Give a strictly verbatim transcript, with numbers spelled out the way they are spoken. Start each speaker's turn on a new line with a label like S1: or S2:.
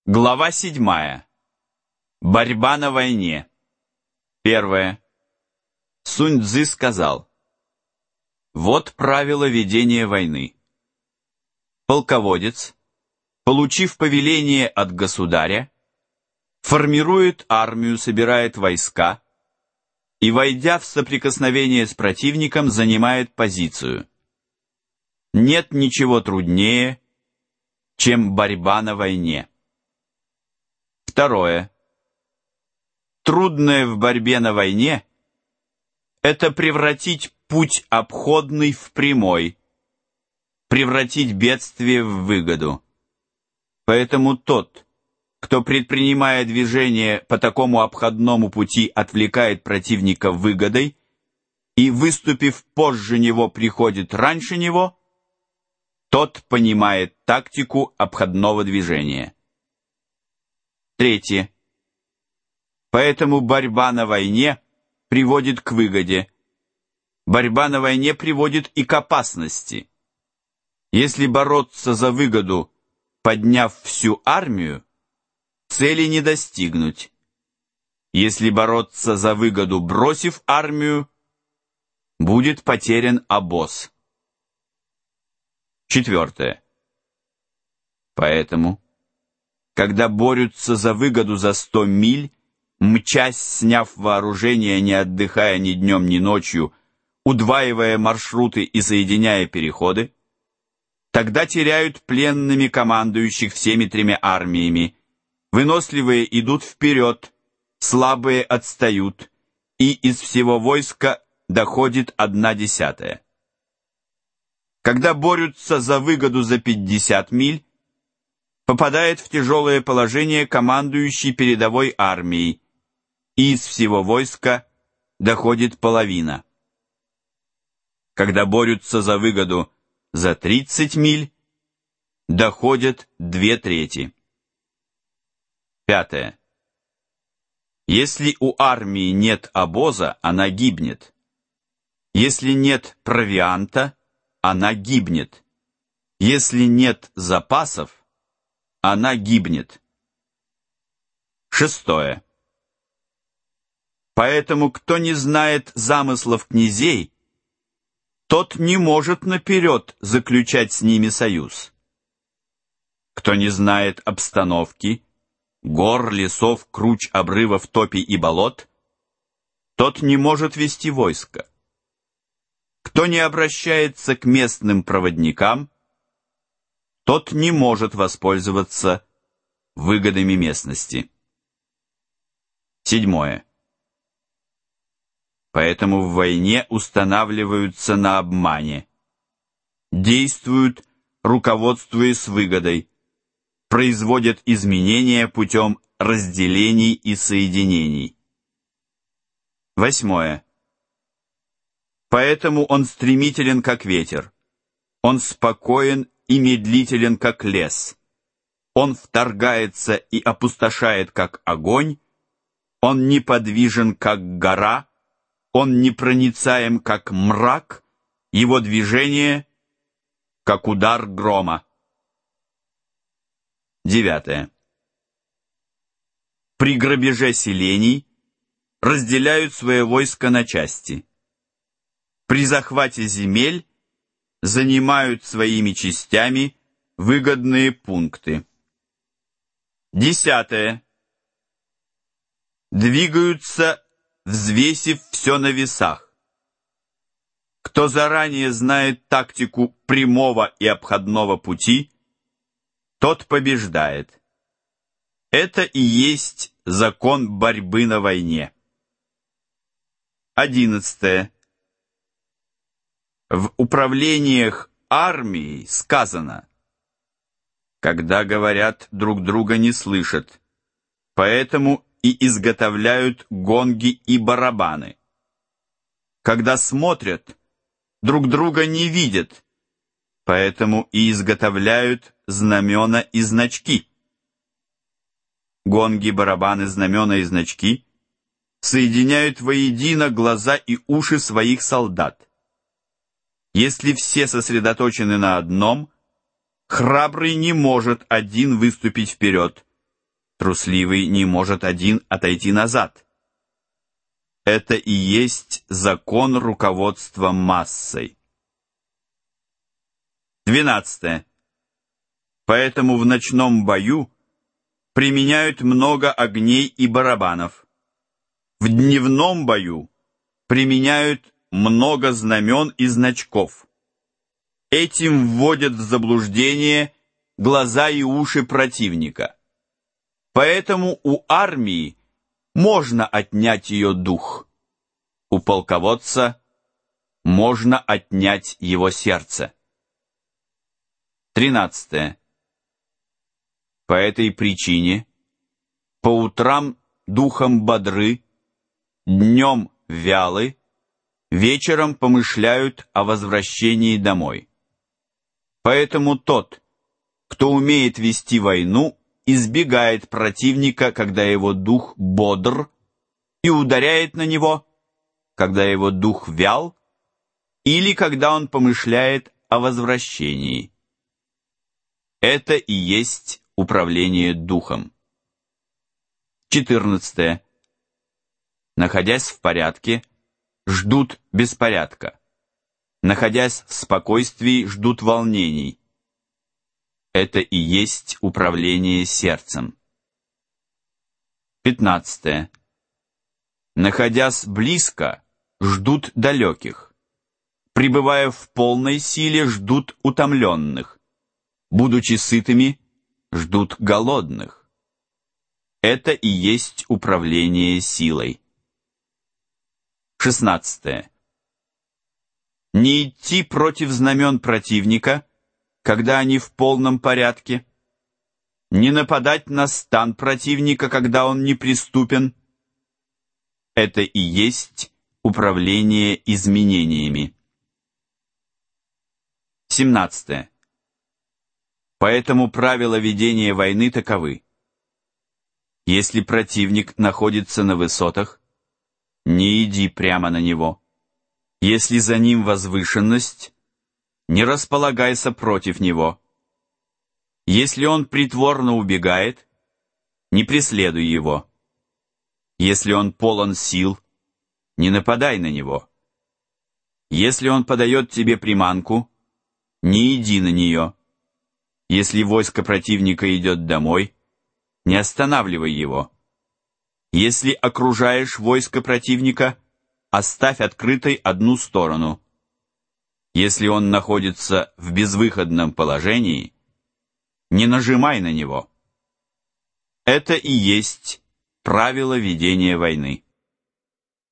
S1: Глава седьмая. Борьба на войне. Первое. Сунь-Цзы сказал: вот правило ведения войны. Полководец, получив повеление от государя, формирует армию, собирает войска и, войдя в соприкосновение с противником, занимает позицию. Нет ничего труднее, чем борьба на войне. Второе. Трудное в борьбе на войне – это превратить путь обходный в прямой, превратить бедствие в выгоду. Поэтому тот, кто, предпринимая движение по такому обходному пути, отвлекает противника выгодой и, выступив позже него, приходит раньше него, тот понимает тактику обходного движения. Третье. Поэтому борьба на войне приводит к выгоде. Борьба на войне приводит и к опасности. Если бороться за выгоду, подняв всю армию, цели не достигнуть. Если бороться за выгоду, бросив армию, будет потерян обоз. Четвертое. Поэтому, когда борются за выгоду за сто миль, мчась, сняв вооружение, не отдыхая ни днем, ни ночью, удваивая маршруты и соединяя переходы, тогда теряют пленными командующих всеми тремя армиями, выносливые идут вперед, слабые отстают, и из всего войска доходит одна десятая. Когда борются за выгоду за пятьдесят миль, попадает в тяжелое положение командующий передовой армией, и из всего войска доходит половина. Когда борются за выгоду за тридцать миль, доходят две трети. Пятое. Если у армии нет обоза, она гибнет. Если нет провианта, она гибнет. Если нет запасов, она гибнет. Шестое. Поэтому, кто не знает замыслов князей, тот не может наперед заключать с ними союз. Кто не знает обстановки, гор, лесов, круч, обрывов, топий и болот, тот не может вести войско. Кто не обращается к местным проводникам, тот не может воспользоваться выгодами местности. Седьмое. Поэтому в войне устанавливаются на обмане, действуют, руководствуясь выгодой, производят изменения путем разделений и соединений. Восьмое. Поэтому он стремителен, как ветер, он спокоен и медлителен, как лес. Он вторгается и опустошает, как огонь. Он неподвижен, как гора. Он непроницаем, как мрак. Его движение, как удар грома. Девятое. При грабеже селений разделяют свое войско на части. При захвате земель занимают своими частями выгодные пункты. Десятое. Двигаются, взвесив все на весах. Кто заранее знает тактику прямого и обходного пути, тот побеждает. Это и есть закон борьбы на войне. Одиннадцатое. В управлениях армией сказано: когда говорят, друг друга не слышат, поэтому и изготовляют гонги и барабаны. Когда смотрят, друг друга не видят, поэтому и изготовляют знамена и значки. Гонги, барабаны, знамена и значки соединяют воедино глаза и уши своих солдат. Если все сосредоточены на одном, храбрый не может один выступить вперед, Трусливый не может один отойти назад. Это и есть закон руководства массой. Двенадцатое. Поэтому в ночном бою применяют много огней и барабанов. В дневном бою применяют много знамен и значков. Этим вводят в заблуждение глаза и уши противника. Поэтому у армии можно отнять ее дух. У полководца можно отнять его сердце. Тринадцатое. По этой причине по утрам духом бодры, днем вялы, вечером помышляют о возвращении домой. Поэтому тот, кто умеет вести войну, избегает противника, когда его дух бодр, и ударяет на него, когда его дух вял, или когда он помышляет о возвращении. Это и есть управление духом. Четырнадцатое. Находясь в порядке, ждут беспорядка. Находясь в спокойствии, ждут волнений. Это и есть управление сердцем. Пятнадцатое. Находясь близко, ждут далеких. Пребывая в полной силе, ждут утомленных. Будучи сытыми, ждут голодных. Это и есть управление силой. Шестнадцатое. Не идти против знамен противника, когда они в полном порядке. Не нападать на стан противника, когда он неприступен. Это и есть управление изменениями. Семнадцатое. Поэтому правила ведения войны таковы. Если противник находится на высотах, не иди прямо на него. Если за ним возвышенность, не располагайся против него. Если он притворно убегает, не преследуй его. Если он полон сил, не нападай на него. Если он подает тебе приманку, не иди на нее. Если войско противника идет домой, не останавливай его. Если окружаешь войско противника, оставь открытой одну сторону. Если он находится в безвыходном положении, не нажимай на него. Это и есть правило ведения войны.